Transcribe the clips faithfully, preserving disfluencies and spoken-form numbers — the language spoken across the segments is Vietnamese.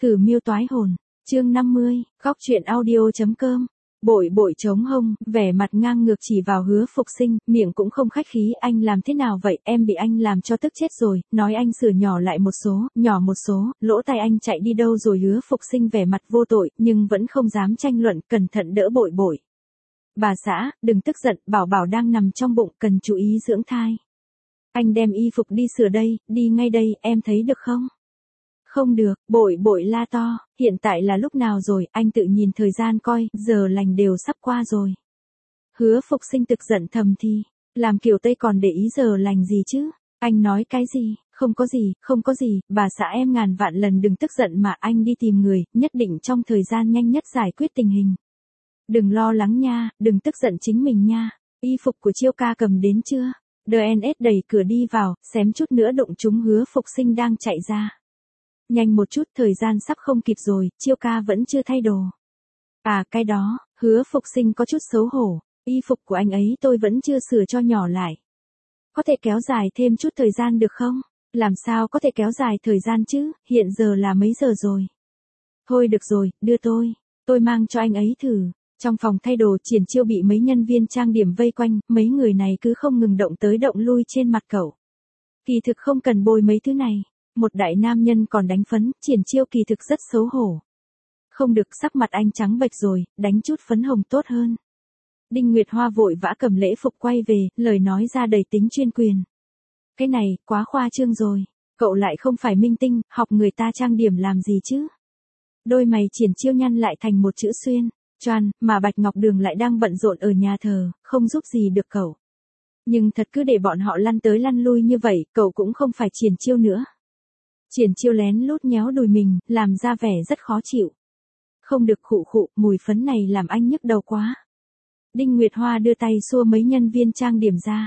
Thử miêu toái hồn, chương năm mươi, góc truyện audio.com. Bội bội chống hông, vẻ mặt ngang ngược chỉ vào Hứa Phục Sinh, miệng cũng không khách khí, anh làm thế nào vậy, em bị anh làm cho tức chết rồi, nói anh sửa nhỏ lại một số, nhỏ một số, lỗ tai anh chạy đi đâu rồi. Hứa Phục Sinh vẻ mặt vô tội, nhưng vẫn không dám tranh luận, cẩn thận đỡ bội bội. Bà xã, đừng tức giận, bảo bảo đang nằm trong bụng, cần chú ý dưỡng thai. Anh đem y phục đi sửa đây, đi ngay đây, em thấy được không? Không được, bội bội la to, hiện tại là lúc nào rồi, anh tự nhìn thời gian coi, giờ lành đều sắp qua rồi. Hứa Phục Sinh tức giận thầm thì, làm kiểu Tây còn để ý giờ lành gì chứ, anh nói cái gì, không có gì, không có gì, bà xã em ngàn vạn lần đừng tức giận mà anh đi tìm người, nhất định trong thời gian nhanh nhất giải quyết tình hình. Đừng lo lắng nha, đừng tức giận chính mình nha, y phục của Chiêu ca cầm đến chưa? đê en ét đẩy cửa đi vào, xém chút nữa đụng trúng Hứa Phục Sinh đang chạy ra. Nhanh một chút, thời gian sắp không kịp rồi, Chiêu ca vẫn chưa thay đồ. À cái đó, Hứa Phục Sinh có chút xấu hổ, y phục của anh ấy tôi vẫn chưa sửa cho nhỏ lại. Có thể kéo dài thêm chút thời gian được không? Làm sao có thể kéo dài thời gian chứ, hiện giờ là mấy giờ rồi? Thôi được rồi, đưa tôi, tôi mang cho anh ấy thử. Trong phòng thay đồ, Triển Chiêu bị mấy nhân viên trang điểm vây quanh, mấy người này cứ không ngừng động tới động lui trên mặt cậu. Kỳ thực không cần bôi mấy thứ này. Một đại nam nhân còn đánh phấn, Triển Chiêu kỳ thực rất xấu hổ. Không được, sắc mặt anh trắng bệch rồi, đánh chút phấn hồng tốt hơn. Đinh Nguyệt Hoa vội vã cầm lễ phục quay về, lời nói ra đầy tính chuyên quyền. Cái này, quá khoa trương rồi, cậu lại không phải minh tinh, học người ta trang điểm làm gì chứ? Đôi mày Triển Chiêu nhăn lại thành một chữ xuyên, choan, mà Bạch Ngọc Đường lại đang bận rộn ở nhà thờ, không giúp gì được cậu. Nhưng thật cứ để bọn họ lăn tới lăn lui như vậy, cậu cũng không phải Triển Chiêu nữa. Triển Chiêu lén lút nhéo đùi mình, làm ra vẻ rất khó chịu. Không được, khụ khụ, mùi phấn này làm anh nhức đầu quá. Đinh Nguyệt Hoa đưa tay xua mấy nhân viên trang điểm ra.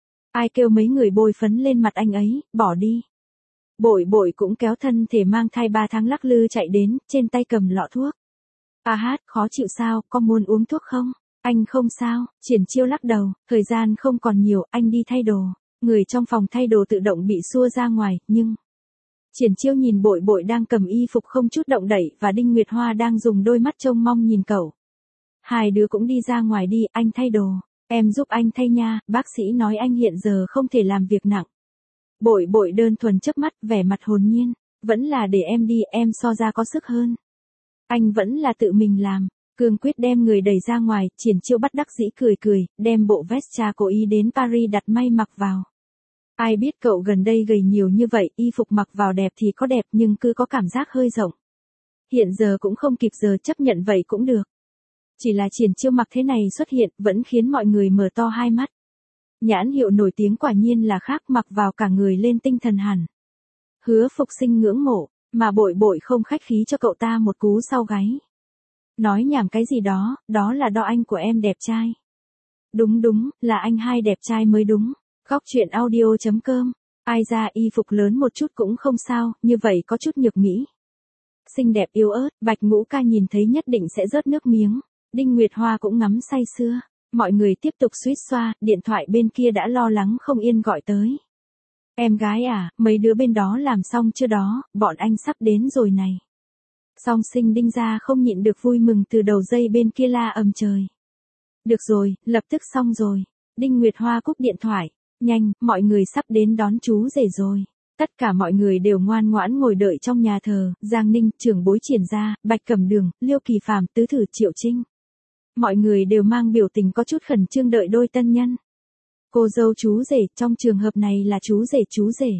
Ai kêu mấy người bôi phấn lên mặt anh ấy, bỏ đi. Bội bội cũng kéo thân thể mang thai ba tháng lắc lư chạy đến, trên tay cầm lọ thuốc. À hát, khó chịu sao, có muốn uống thuốc không? Anh không sao, Triển Chiêu lắc đầu, thời gian không còn nhiều, anh đi thay đồ. Người trong phòng thay đồ tự động bị xua ra ngoài, nhưng... Triển Chiêu nhìn bội bội đang cầm y phục không chút động đậy và Đinh Nguyệt Hoa đang dùng đôi mắt trông mong nhìn cậu. Hai đứa cũng đi ra ngoài đi, anh thay đồ. Em giúp anh thay nha, bác sĩ nói anh hiện giờ không thể làm việc nặng. Bội bội đơn thuần chớp mắt, vẻ mặt hồn nhiên. Vẫn là để em đi, em so ra có sức hơn. Anh vẫn là tự mình làm. Cương quyết đem người đẩy ra ngoài, Triển Chiêu bất đắc dĩ cười cười, đem bộ vest cha cố ý đến Paris đặt may mặc vào. Ai biết cậu gần đây gầy nhiều như vậy, y phục mặc vào đẹp thì có đẹp nhưng cứ có cảm giác hơi rộng. Hiện giờ cũng không kịp giờ, chấp nhận vậy cũng được. Chỉ là Triển Chiêu mặc thế này xuất hiện, vẫn khiến mọi người mở to hai mắt. Nhãn hiệu nổi tiếng quả nhiên là khác, mặc vào cả người lên tinh thần hẳn. Hứa Phục Sinh ngưỡng mộ, mà bội bội không khách khí cho cậu ta một cú sau gáy. Nói nhảm cái gì đó, đó là do anh của em đẹp trai. Đúng đúng, là anh hai đẹp trai mới đúng. Góc truyện audio.com, ai ra y phục lớn một chút cũng không sao, như vậy có chút nhược mỹ. Xinh đẹp yếu ớt, Bạch Ngũ Ca nhìn thấy nhất định sẽ rớt nước miếng. Đinh Nguyệt Hoa cũng ngắm say sưa. Mọi người tiếp tục suýt xoa, điện thoại bên kia đã lo lắng không yên gọi tới. Em gái à, mấy đứa bên đó làm xong chưa đó, bọn anh sắp đến rồi này. Song Sinh Đinh gia không nhịn được vui mừng từ đầu dây bên kia la ầm trời. Được rồi, lập tức xong rồi. Đinh Nguyệt Hoa cúp điện thoại. Nhanh, mọi người sắp đến đón chú rể rồi. Tất cả mọi người đều ngoan ngoãn ngồi đợi trong nhà thờ, Giang Ninh, trưởng bối Triển gia, Bạch Cẩm Đường, Liêu Kỳ Phàm, tứ thử Triệu Trinh. Mọi người đều mang biểu tình có chút khẩn trương đợi đôi tân nhân. Cô dâu chú rể, trong trường hợp này là chú rể chú rể.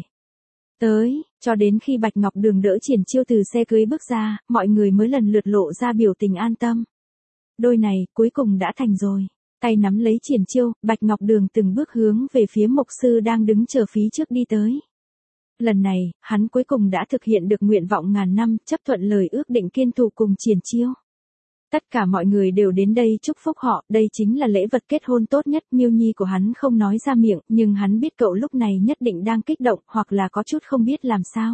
Tới, cho đến khi Bạch Ngọc Đường đỡ Triển Chiêu từ xe cưới bước ra, mọi người mới lần lượt lộ ra biểu tình an tâm. Đôi này, cuối cùng đã thành rồi. Tay nắm lấy Triển Chiêu, Bạch Ngọc Đường từng bước hướng về phía mục sư đang đứng chờ phí trước đi tới. Lần này, hắn cuối cùng đã thực hiện được nguyện vọng ngàn năm, chấp thuận lời ước định kiên thù cùng Triển Chiêu. Tất cả mọi người đều đến đây chúc phúc họ, đây chính là lễ vật kết hôn tốt nhất. Miêu Nhi của hắn không nói ra miệng, nhưng hắn biết cậu lúc này nhất định đang kích động, hoặc là có chút không biết làm sao.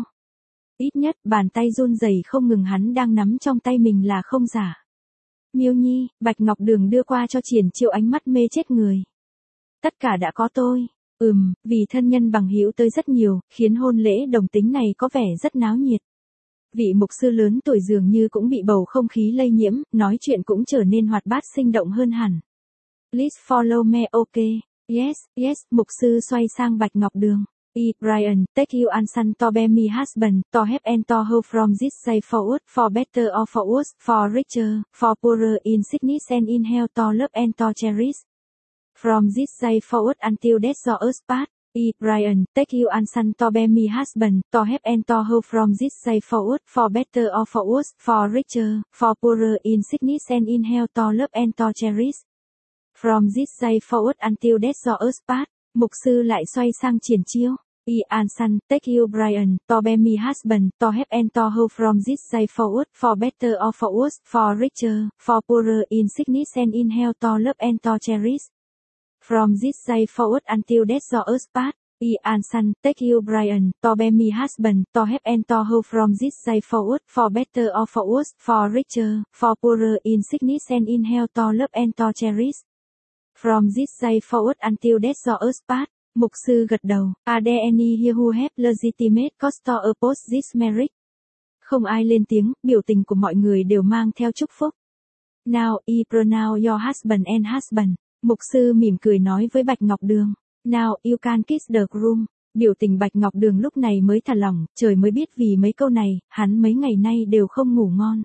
Ít nhất, bàn tay run rẩy không ngừng hắn đang nắm trong tay mình là không giả. Miêu Nhi, Bạch Ngọc Đường đưa qua cho Triển Chiêu ánh mắt mê chết người. Tất cả đã có tôi. Ừm, vì thân nhân bằng hữu tới rất nhiều, khiến hôn lễ đồng tính này có vẻ rất náo nhiệt. Vị mục sư lớn tuổi dường như cũng bị bầu không khí lây nhiễm, nói chuyện cũng trở nên hoạt bát sinh động hơn hẳn. Please follow me, okay? Yes, yes, mục sư xoay sang Bạch Ngọc Đường. E. Brian, take you and son to be me husband, to help and to her from this day forward, for better or for worse, for richer, for poorer, in sickness and in health, to love and to cherish. From this day forward until death do us part. E. Brian, take you and son to be me husband, to help and to her from this day forward, for better or for worse, for richer, for poorer, in sickness and in health, to love and to cherish. From this day forward until death do us part. Mục sư lại xoay sang triển chiêu. E. and son, take you Brian, to be me husband, to help and to her from this day forward, for better or for worse, for richer, for poorer, in sickness and in health, to love and to cherish. From this day forward until death do us part. E. and son, take you Brian, to be me husband, to help and to her from this day forward, for better or for worse, for richer, for poorer, in sickness and in health, to love and to cherish. From this day forward until death do us part. Mục sư gật đầu. Are there any here who have legitimate cause to oppose this marriage? Không ai lên tiếng, biểu tình của mọi người đều mang theo chúc phúc. Now, e pronounce your husband and husband. Mục sư mỉm cười nói với Bạch Ngọc Đường. Now, you can kiss the groom. Biểu tình Bạch Ngọc Đường lúc này mới thả lỏng, trời mới biết vì mấy câu này, hắn mấy ngày nay đều không ngủ ngon.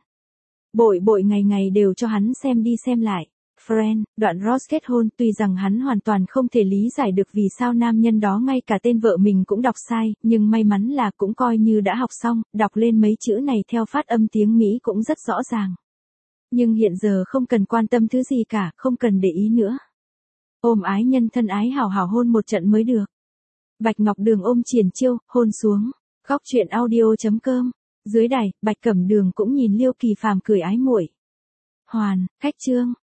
Bội bội ngày ngày đều cho hắn xem đi xem lại. Friend, đoạn Ross kết hôn, tuy rằng hắn hoàn toàn không thể lý giải được vì sao nam nhân đó ngay cả tên vợ mình cũng đọc sai, nhưng may mắn là cũng coi như đã học xong, đọc lên mấy chữ này theo phát âm tiếng Mỹ cũng rất rõ ràng. Nhưng hiện giờ không cần quan tâm thứ gì cả, không cần để ý nữa. Ôm ái nhân thân ái hào hào hôn một trận mới được. Bạch Ngọc Đường ôm triển chiêu, hôn xuống. Góc truyện audio chấm com. Dưới đài, Bạch Cẩm Đường cũng nhìn Liêu Kỳ Phàm cười ái muội. Hoàn, khách trương.